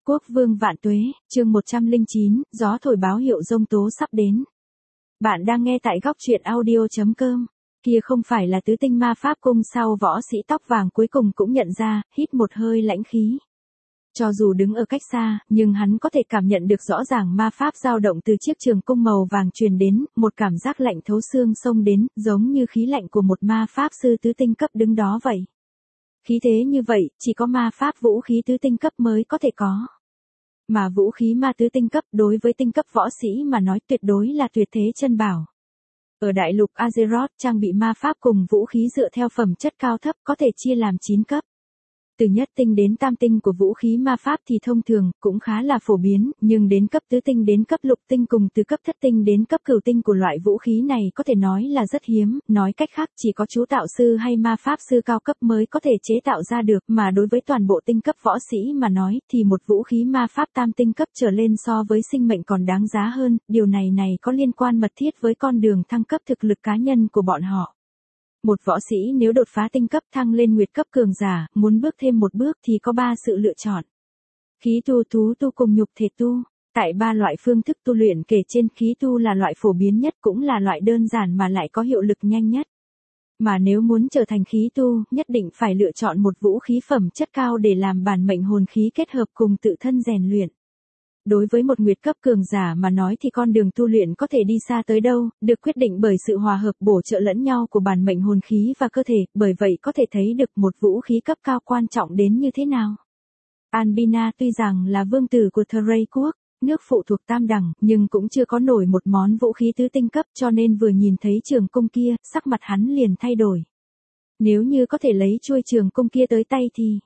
Quốc vương vạn tuế, chương 109, gió thổi báo hiệu giông tố sắp đến. Bạn đang nghe tại góc truyện audio.com. Kia không phải là tứ tinh ma pháp cung sao? Võ sĩ tóc vàng cuối cùng cũng nhận ra, hít một hơi lãnh khí. Cho dù đứng ở cách xa, nhưng hắn có thể cảm nhận được rõ ràng ma pháp dao động từ chiếc trường cung màu vàng truyền đến, một cảm giác lạnh thấu xương xông đến, giống như khí lạnh của một ma pháp sư tứ tinh cấp đứng đó vậy. Khí thế như vậy, chỉ có ma pháp vũ khí tứ tinh cấp mới có thể có. Mà vũ khí ma tứ tinh cấp đối với tinh cấp võ sĩ mà nói tuyệt đối là tuyệt thế chân bảo. Ở đại lục Azeroth, trang bị ma pháp cùng vũ khí dựa theo phẩm chất cao thấp có thể chia làm 9 cấp. Từ nhất tinh đến tam tinh của vũ khí ma pháp thì thông thường, cũng khá là phổ biến, nhưng đến cấp tứ tinh đến cấp lục tinh cùng từ cấp thất tinh đến cấp cửu tinh của loại vũ khí này có thể nói là rất hiếm, nói cách khác chỉ có chú tạo sư hay ma pháp sư cao cấp mới có thể chế tạo ra được, mà đối với toàn bộ tinh cấp võ sĩ mà nói thì một vũ khí ma pháp tam tinh cấp trở lên so với sinh mệnh còn đáng giá hơn, điều này có liên quan mật thiết với con đường thăng cấp thực lực cá nhân của bọn họ. Một võ sĩ nếu đột phá tinh cấp thăng lên nguyệt cấp cường giả, muốn bước thêm một bước thì có 3 sự lựa chọn. Khí tu, thú tu cùng nhục thể tu. Tại 3 loại phương thức tu luyện kể trên, khí tu là loại phổ biến nhất cũng là loại đơn giản mà lại có hiệu lực nhanh nhất. Mà nếu muốn trở thành khí tu, nhất định phải lựa chọn một vũ khí phẩm chất cao để làm bản mệnh hồn khí kết hợp cùng tự thân rèn luyện. Đối với một nguyệt cấp cường giả mà nói thì con đường tu luyện có thể đi xa tới đâu, được quyết định bởi sự hòa hợp bổ trợ lẫn nhau của bản mệnh hồn khí và cơ thể, bởi vậy có thể thấy được một vũ khí cấp cao quan trọng đến như thế nào. Albina tuy rằng là vương tử của Thray quốc, nước phụ thuộc tam đẳng, nhưng cũng chưa có nổi một món vũ khí tứ tinh cấp, cho nên vừa nhìn thấy trường cung kia, sắc mặt hắn liền thay đổi. Nếu như có thể lấy chuôi trường cung kia tới tay thì...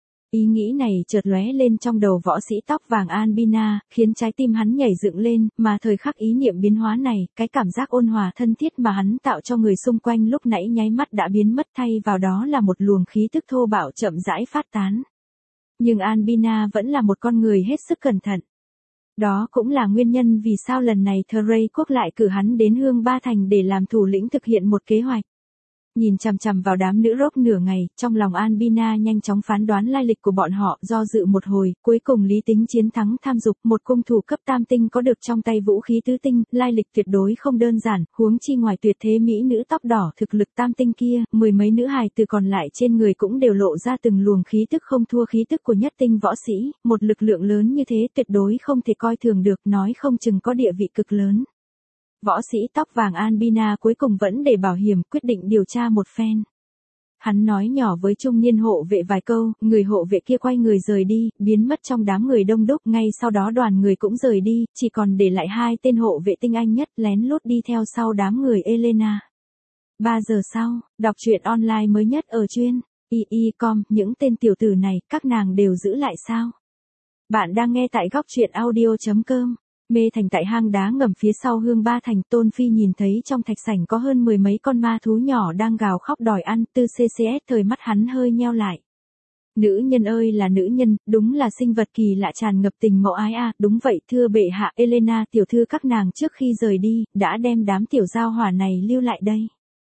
Ý nghĩ này chợt lóe lên trong đầu võ sĩ tóc vàng Albina, khiến trái tim hắn nhảy dựng lên, mà thời khắc ý niệm biến hóa này, cái cảm giác ôn hòa thân thiết mà hắn tạo cho người xung quanh lúc nãy nháy mắt đã biến mất, thay vào đó là một luồng khí tức thô bạo chậm rãi phát tán. Nhưng Albina vẫn là một con người hết sức cẩn thận. Đó cũng là nguyên nhân vì sao lần này Thray quốc lại cử hắn đến Hương Ba Thành để làm thủ lĩnh thực hiện một kế hoạch. Nhìn chằm chằm vào đám nữ rock nửa ngày, trong lòng Albina nhanh chóng phán đoán lai lịch của bọn họ, do dự một hồi, cuối cùng lý tính chiến thắng tham dục, một cung thủ cấp tam tinh có được trong tay vũ khí tứ tinh, lai lịch tuyệt đối không đơn giản, huống chi ngoài tuyệt thế mỹ nữ tóc đỏ thực lực tam tinh kia, 10 mấy nữ hài từ còn lại trên người cũng đều lộ ra từng luồng khí tức không thua khí tức của nhất tinh võ sĩ, một lực lượng lớn như thế tuyệt đối không thể coi thường được, nói không chừng có địa vị cực lớn. Võ sĩ tóc vàng Albina cuối cùng vẫn để bảo hiểm, quyết định điều tra một phen. Hắn nói nhỏ với trung niên hộ vệ vài câu, người hộ vệ kia quay người rời đi, biến mất trong đám người đông đúc, ngay sau đó đoàn người cũng rời đi, chỉ còn để lại 2 tên hộ vệ tinh anh nhất lén lút đi theo sau đám người Elena. 3 giờ sau, đọc truyện online mới nhất ở chuyên II.com, những tên tiểu tử này, các nàng đều giữ lại sao? Bạn đang nghe tại góc truyện audio.com. Mê thành tại hang đá ngầm phía sau Hương Ba Thành, Tôn Phi nhìn thấy trong thạch sảnh có hơn 10 mấy con ma thú nhỏ đang gào khóc đòi ăn, tư CCS thời mắt hắn hơi nheo lại. Nữ nhân ơi là nữ nhân, đúng là sinh vật kỳ lạ tràn ngập tình mẫu ái a, đúng vậy thưa bệ hạ, Elena tiểu thư các nàng trước khi rời đi, đã đem đám tiểu giao hỏa này lưu lại đây.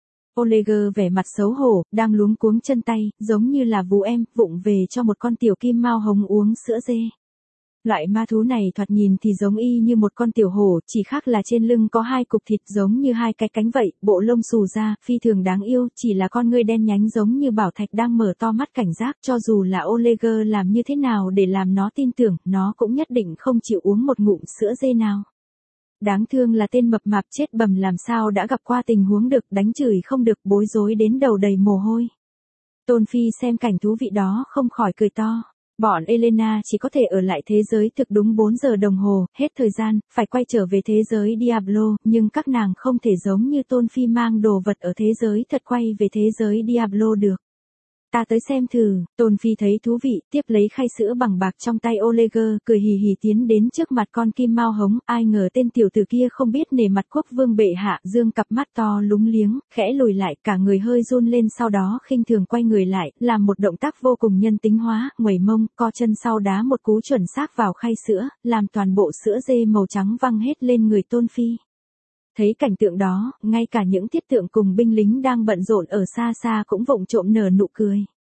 Oleger vẻ mặt xấu hổ, đang luống cuống chân tay, giống như là vú em, vụng về cho một con tiểu kim mao hồng uống sữa dê. Loại ma thú này thoạt nhìn thì giống y như một con tiểu hổ, chỉ khác là trên lưng có 2 cục thịt giống như 2 cái cánh vậy, bộ lông xù ra, phi thường đáng yêu, chỉ là con ngươi đen nhánh giống như bảo thạch đang mở to mắt cảnh giác, cho dù là Oleger làm như thế nào để làm nó tin tưởng, nó cũng nhất định không chịu uống một ngụm sữa dê nào. Đáng thương là tên mập mạp chết bầm làm sao đã gặp qua tình huống được, đánh chửi không được, bối rối đến đầu đầy mồ hôi. Tôn Phi xem cảnh thú vị đó không khỏi cười to. Bọn Elena chỉ có thể ở lại thế giới thực đúng 4 giờ đồng hồ, hết thời gian, phải quay trở về thế giới Diablo, nhưng các nàng không thể giống như Tôn Phi mang đồ vật ở thế giới thật quay về thế giới Diablo được. Ta tới xem thử, Tôn Phi thấy thú vị, tiếp lấy khay sữa bằng bạc trong tay Oleger, cười hì hì tiến đến trước mặt con kim mao hống, ai ngờ tên tiểu tử kia không biết nể mặt quốc vương bệ hạ, dương cặp mắt to lúng liếng, khẽ lùi lại, cả người hơi run lên, sau đó khinh thường quay người lại, làm một động tác vô cùng nhân tính hóa, nguẩy mông, co chân sau đá một cú chuẩn xác vào khay sữa, làm toàn bộ sữa dê màu trắng văng hết lên người Tôn Phi. Thấy cảnh tượng đó, ngay cả những thiết tượng cùng binh lính đang bận rộn ở xa xa cũng vụng trộm nở nụ cười.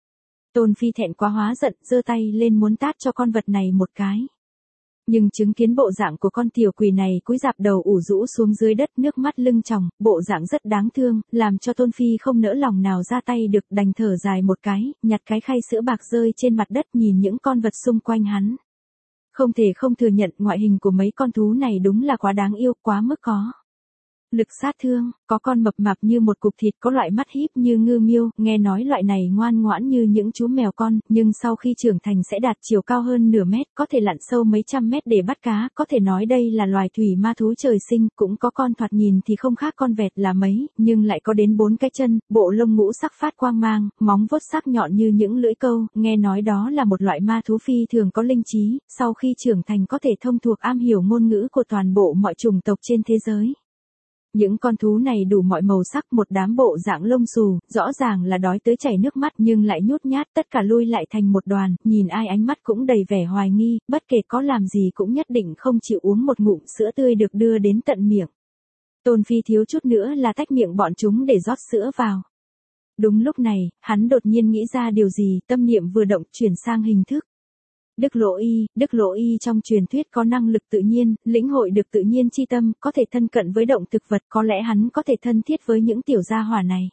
Tôn Phi thẹn quá hóa giận, giơ tay lên muốn tát cho con vật này một cái. Nhưng chứng kiến bộ dạng của con tiểu quỷ này cúi rạp đầu ủ rũ xuống dưới đất, nước mắt lưng tròng, bộ dạng rất đáng thương, làm cho Tôn Phi không nỡ lòng nào ra tay được, đành thở dài một cái, nhặt cái khay sữa bạc rơi trên mặt đất, nhìn những con vật xung quanh hắn. Không thể không thừa nhận ngoại hình của mấy con thú này đúng là quá đáng yêu, quá mức có lực sát thương, có con mập mạp như một cục thịt, có loại mắt híp như ngư miêu, nghe nói loại này ngoan ngoãn như những chú mèo con, nhưng sau khi trưởng thành sẽ đạt chiều cao hơn nửa mét, có thể lặn sâu mấy trăm mét để bắt cá, có thể nói đây là loài thủy ma thú trời sinh, cũng có con thoạt nhìn thì không khác con vẹt là mấy, nhưng lại có đến 4 cái chân, bộ lông ngũ sắc phát quang mang, móng vuốt sắc nhọn như những lưỡi câu, nghe nói đó là một loại ma thú phi thường có linh trí, sau khi trưởng thành có thể thông thuộc am hiểu ngôn ngữ của toàn bộ mọi chủng tộc trên thế giới. Những con thú này đủ mọi màu sắc, một đám bộ dạng lông xù, rõ ràng là đói tới chảy nước mắt nhưng lại nhút nhát, tất cả lui lại thành một đoàn, nhìn ai ánh mắt cũng đầy vẻ hoài nghi, bất kể có làm gì cũng nhất định không chịu uống một ngụm sữa tươi được đưa đến tận miệng. Tôn Phi thiếu chút nữa là tách miệng bọn chúng để rót sữa vào. Đúng lúc này, hắn đột nhiên nghĩ ra điều gì, tâm niệm vừa động chuyển sang hình thức. Đức Lỗ Y trong truyền thuyết có năng lực tự nhiên, lĩnh hội được tự nhiên chi tâm, có thể thân cận với động thực vật, có lẽ hắn có thể thân thiết với những tiểu gia hỏa này.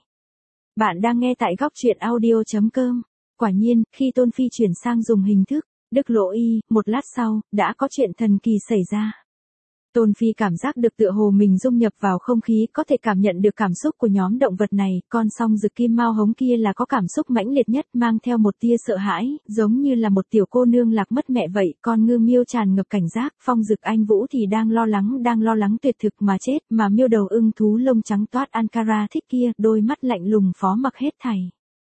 Bạn đang nghe tại góc truyện audio.com. Quả nhiên, khi Tôn Phi chuyển sang dùng hình thức Đức Lỗ Y, một lát sau, đã có chuyện thần kỳ xảy ra. Tôn Phi cảm giác được tựa hồ mình dung nhập vào không khí, có thể cảm nhận được cảm xúc của nhóm động vật này, con song rực kim mao hống kia là có cảm xúc mãnh liệt nhất, mang theo một tia sợ hãi, giống như là một tiểu cô nương lạc mất mẹ vậy, con ngư miêu tràn ngập cảnh giác, phong rực anh vũ thì đang lo lắng tuyệt thực mà chết, mà miêu đầu ưng thú lông trắng toát Ankara thích kia, đôi mắt lạnh lùng phó mặc hết thảy.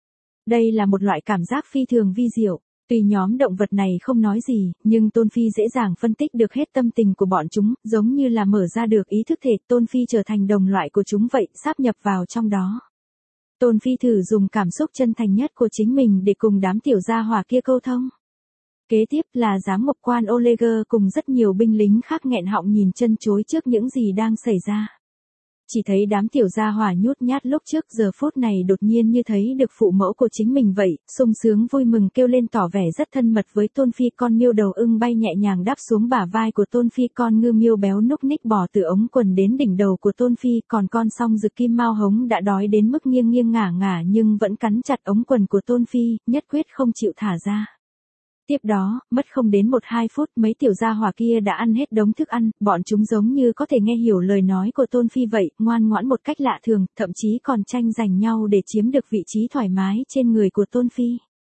Đây là một loại cảm giác phi thường vi diệu. Tuy nhóm động vật này không nói gì, nhưng Tôn Phi dễ dàng phân tích được hết tâm tình của bọn chúng, giống như là mở ra được ý thức thể, Tôn Phi trở thành đồng loại của chúng vậy, sáp nhập vào trong đó. Tôn Phi thử dùng cảm xúc chân thành nhất của chính mình để cùng đám tiểu gia hỏa kia câu thông. Kế tiếp là giám mục quan Oleger cùng rất nhiều binh lính khác nghẹn họng nhìn chân chối trước những gì đang xảy ra. Chỉ thấy đám tiểu gia hỏa nhút nhát lúc trước giờ phút này đột nhiên như thấy được phụ mẫu của chính mình vậy, sung sướng vui mừng kêu lên tỏ vẻ rất thân mật với Tôn Phi. Con miêu đầu ưng bay nhẹ nhàng đáp xuống bả vai của Tôn Phi, con ngư miêu béo núc ních bò từ ống quần đến đỉnh đầu của Tôn Phi, còn con song rực kim mao hống đã đói đến mức nghiêng nghiêng ngả ngả nhưng vẫn cắn chặt ống quần của Tôn Phi, nhất quyết không chịu thả ra. Tiếp đó, mất không đến 1-2 phút, mấy tiểu gia hỏa kia đã ăn hết đống thức ăn, bọn chúng giống như có thể nghe hiểu lời nói của Tôn Phi vậy, ngoan ngoãn một cách lạ thường, thậm chí còn tranh giành nhau để chiếm được vị trí thoải mái trên người của Tôn Phi.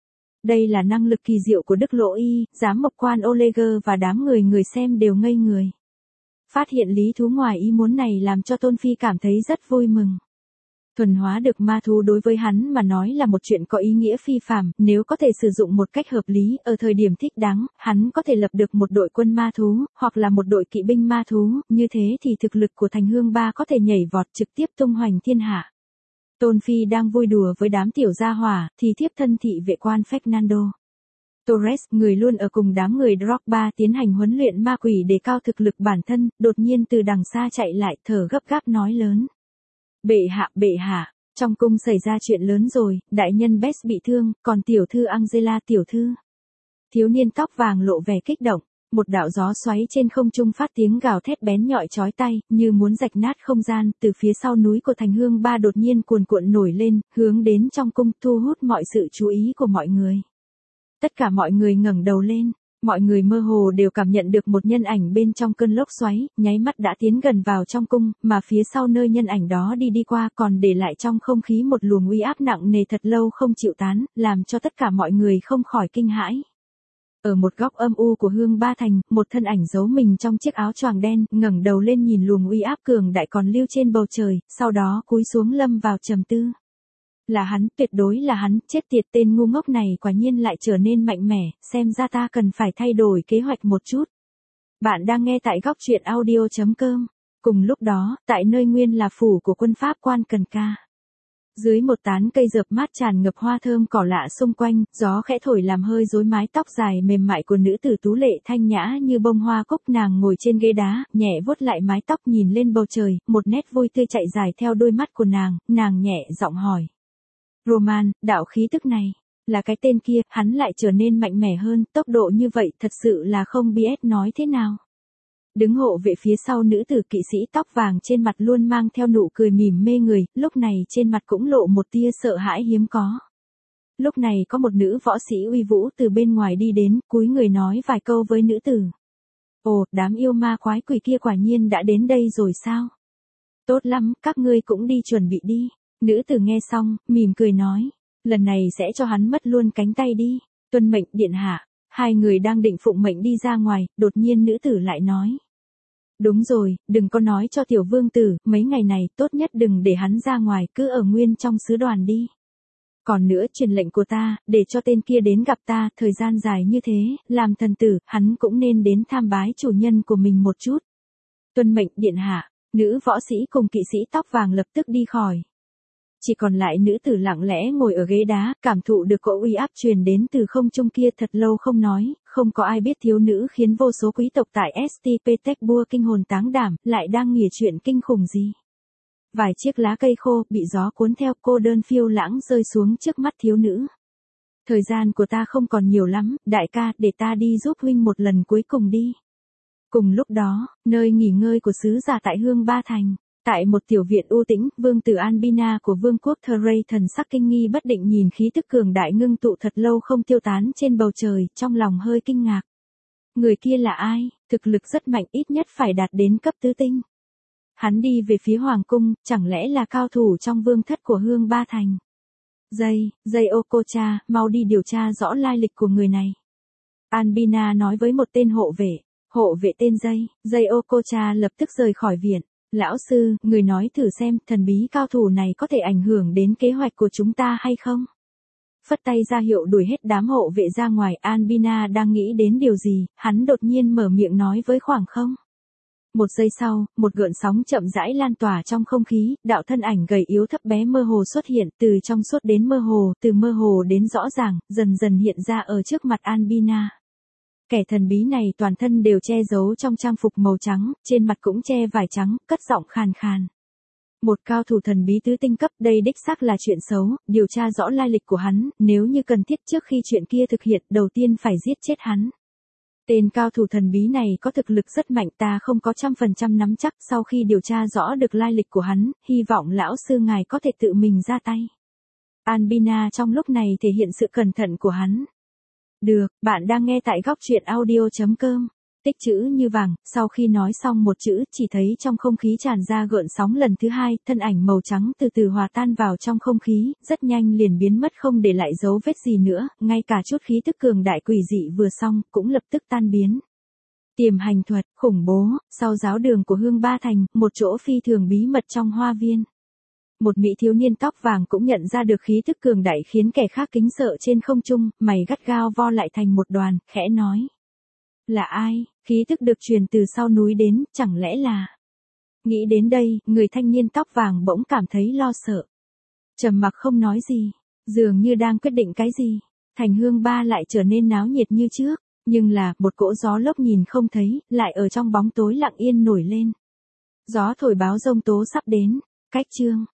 Đây là năng lực kỳ diệu của Đức Lỗ Y, giám mục quan Oleger và đám người xem đều ngây người. Phát hiện lý thú ngoài ý muốn này làm cho Tôn Phi cảm thấy rất vui mừng. Thuần hóa được ma thú đối với hắn mà nói là một chuyện có ý nghĩa phi phàm, nếu có thể sử dụng một cách hợp lý, ở thời điểm thích đáng, hắn có thể lập được một đội quân ma thú, hoặc là một đội kỵ binh ma thú, như thế thì thực lực của Thành Hương Ba có thể nhảy vọt trực tiếp tung hoành thiên hạ. Tôn Phi đang vui đùa với đám tiểu gia hỏa, thì thiếp thân thị vệ quan Fernando Torres, người luôn ở cùng đám người Drogba tiến hành huấn luyện ma quỷ để cao thực lực bản thân, đột nhiên từ đằng xa chạy lại, thở gấp gáp nói lớn. Bệ hạ, trong cung xảy ra chuyện lớn rồi, đại nhân Bess bị thương, còn tiểu thư Angela tiểu thư. Thiếu niên tóc vàng lộ vẻ kích động, một đạo gió xoáy trên không trung phát tiếng gào thét bén nhọn chói tai, như muốn rạch nát không gian, từ phía sau núi của Thành Hương Ba đột nhiên cuồn cuộn nổi lên, hướng đến trong cung, thu hút mọi sự chú ý của mọi người. Tất cả mọi người ngẩng đầu lên. Mọi người mơ hồ đều cảm nhận được một nhân ảnh bên trong cơn lốc xoáy, nháy mắt đã tiến gần vào trong cung, mà phía sau nơi nhân ảnh đó đi qua còn để lại trong không khí một luồng uy áp nặng nề thật lâu không chịu tán, làm cho tất cả mọi người không khỏi kinh hãi. Ở một góc âm u của Hương Ba Thành, một thân ảnh giấu mình trong chiếc áo choàng đen, ngẩng đầu lên nhìn luồng uy áp cường đại còn lưu trên bầu trời, sau đó cúi xuống lâm vào trầm tư. Là hắn, tuyệt đối là hắn, chết tiệt, tên ngu ngốc này quả nhiên lại trở nên mạnh mẽ, xem ra ta cần phải thay đổi kế hoạch một chút. Bạn đang nghe tại góc truyện audio.com. Cùng lúc đó, tại nơi nguyên là phủ của quân Pháp quan Cần Ca. Dưới một tán cây dợp mát tràn ngập hoa thơm cỏ lạ xung quanh, gió khẽ thổi làm hơi rối mái tóc dài mềm mại của nữ tử tú lệ thanh nhã như bông hoa cúc, nàng ngồi trên ghế đá, nhẹ vuốt lại mái tóc nhìn lên bầu trời, một nét vui tươi chạy dài theo đôi mắt của nàng nhẹ giọng hỏi. Roman, đạo khí tức này, Là cái tên kia, hắn lại trở nên mạnh mẽ hơn, tốc độ như vậy thật sự là không biết nói thế nào. Đứng hộ vệ phía sau nữ tử kỵ sĩ tóc vàng trên mặt luôn mang theo nụ cười mỉm mê người, lúc này trên mặt cũng lộ một tia sợ hãi hiếm có. Lúc này có một nữ võ sĩ uy vũ từ bên ngoài đi đến, cúi người nói vài câu với nữ tử. Ồ, đám yêu ma quái quỷ kia quả nhiên đã đến đây rồi sao? Tốt lắm, các ngươi cũng đi chuẩn bị đi. Nữ tử nghe xong, mỉm cười nói. Lần này sẽ cho hắn mất luôn cánh tay đi. Tuân mệnh điện hạ. Hai người đang định phụng mệnh đi ra ngoài, đột nhiên nữ tử lại nói. Đúng rồi, đừng có nói cho tiểu vương tử, mấy ngày này tốt nhất đừng để hắn ra ngoài, cứ ở nguyên trong sứ đoàn đi. Còn nữa truyền lệnh của ta, để cho tên kia đến gặp ta, thời gian dài như thế, làm thần tử, hắn cũng nên đến tham bái chủ nhân của mình một chút. Tuân mệnh điện hạ, nữ võ sĩ cùng kỵ sĩ tóc vàng lập tức đi khỏi. Chỉ còn lại nữ tử lặng lẽ ngồi ở ghế đá, cảm thụ được cỗ uy áp truyền đến từ không trung kia thật lâu không nói, không có ai biết thiếu nữ khiến vô số quý tộc tại St. Petersburg kinh hồn táng đảm, lại đang nghỉa chuyện kinh khủng gì. Vài chiếc lá cây khô bị gió cuốn theo cô đơn phiêu lãng rơi xuống trước mắt thiếu nữ. Thời gian của ta không còn nhiều lắm, đại ca, để ta đi giúp huynh một lần cuối cùng đi. Cùng lúc đó, nơi nghỉ ngơi của sứ giả tại Hương Ba Thành, tại một tiểu viện u tĩnh, vương tử Albina của vương quốc Thray thần sắc kinh nghi bất định nhìn khí tức cường đại ngưng tụ thật lâu không tiêu tán trên bầu trời, trong lòng hơi kinh ngạc. Người kia là ai? Thực lực rất mạnh, ít nhất phải đạt đến cấp tứ tinh. Hắn đi về phía hoàng cung, chẳng lẽ là cao thủ trong vương thất của Hương Ba Thành? Dây Okocha, mau đi điều tra rõ lai lịch của người này. Albina nói với một tên hộ vệ tên Dây Okocha lập tức rời khỏi viện. Lão sư, người nói thử xem, thần bí cao thủ này có thể ảnh hưởng đến kế hoạch của chúng ta hay không? Phất tay ra hiệu đuổi hết đám hộ vệ ra ngoài, Albina đang nghĩ đến điều gì, hắn đột nhiên mở miệng nói với khoảng không. Một giây sau, một gợn sóng chậm rãi lan tỏa trong không khí, đạo thân ảnh gầy yếu thấp bé mơ hồ xuất hiện, từ trong suốt đến mơ hồ, từ mơ hồ đến rõ ràng, dần dần hiện ra ở trước mặt Albina. Kẻ thần bí này toàn thân đều che giấu trong trang phục màu trắng, trên mặt cũng che vải trắng, cất giọng khàn khàn. Một cao thủ thần bí tứ tinh cấp, đây đích xác là chuyện xấu, điều tra rõ lai lịch của hắn, nếu như cần thiết trước khi chuyện kia thực hiện, đầu tiên phải giết chết hắn. Tên cao thủ thần bí này có thực lực rất mạnh, ta không có 100% nắm chắc, sau khi điều tra rõ được lai lịch của hắn, hy vọng lão sư ngài có thể tự mình ra tay. Albina trong lúc này thể hiện sự cẩn thận của hắn. Được, bạn đang nghe tại góc truyện audio.com. Tích chữ như vàng, sau khi nói xong một chữ, chỉ thấy trong không khí tràn ra gợn sóng lần thứ hai, thân ảnh màu trắng từ từ hòa tan vào trong không khí, rất nhanh liền biến mất không để lại dấu vết gì nữa, ngay cả chút khí tức cường đại quỷ dị vừa xong, cũng lập tức tan biến. Tiềm hành thuật, khủng bố, sau giáo đường của Hương Ba Thành, một chỗ phi thường bí mật trong hoa viên. Một mỹ thiếu niên tóc vàng cũng nhận ra được khí tức cường đại khiến kẻ khác kính sợ trên không trung, mày gắt gao vo lại thành một đoàn, khẽ nói. Là ai? Khí tức được truyền từ sau núi đến, chẳng lẽ là... Nghĩ đến đây, người thanh niên tóc vàng bỗng cảm thấy lo sợ. Trầm mặc không nói gì, dường như đang quyết định cái gì. Thành Hương Ba lại trở nên náo nhiệt như trước, nhưng là, một cỗ gió lốc nhìn không thấy, lại ở trong bóng tối lặng yên nổi lên. Gió thổi báo giông tố sắp đến, cách chương.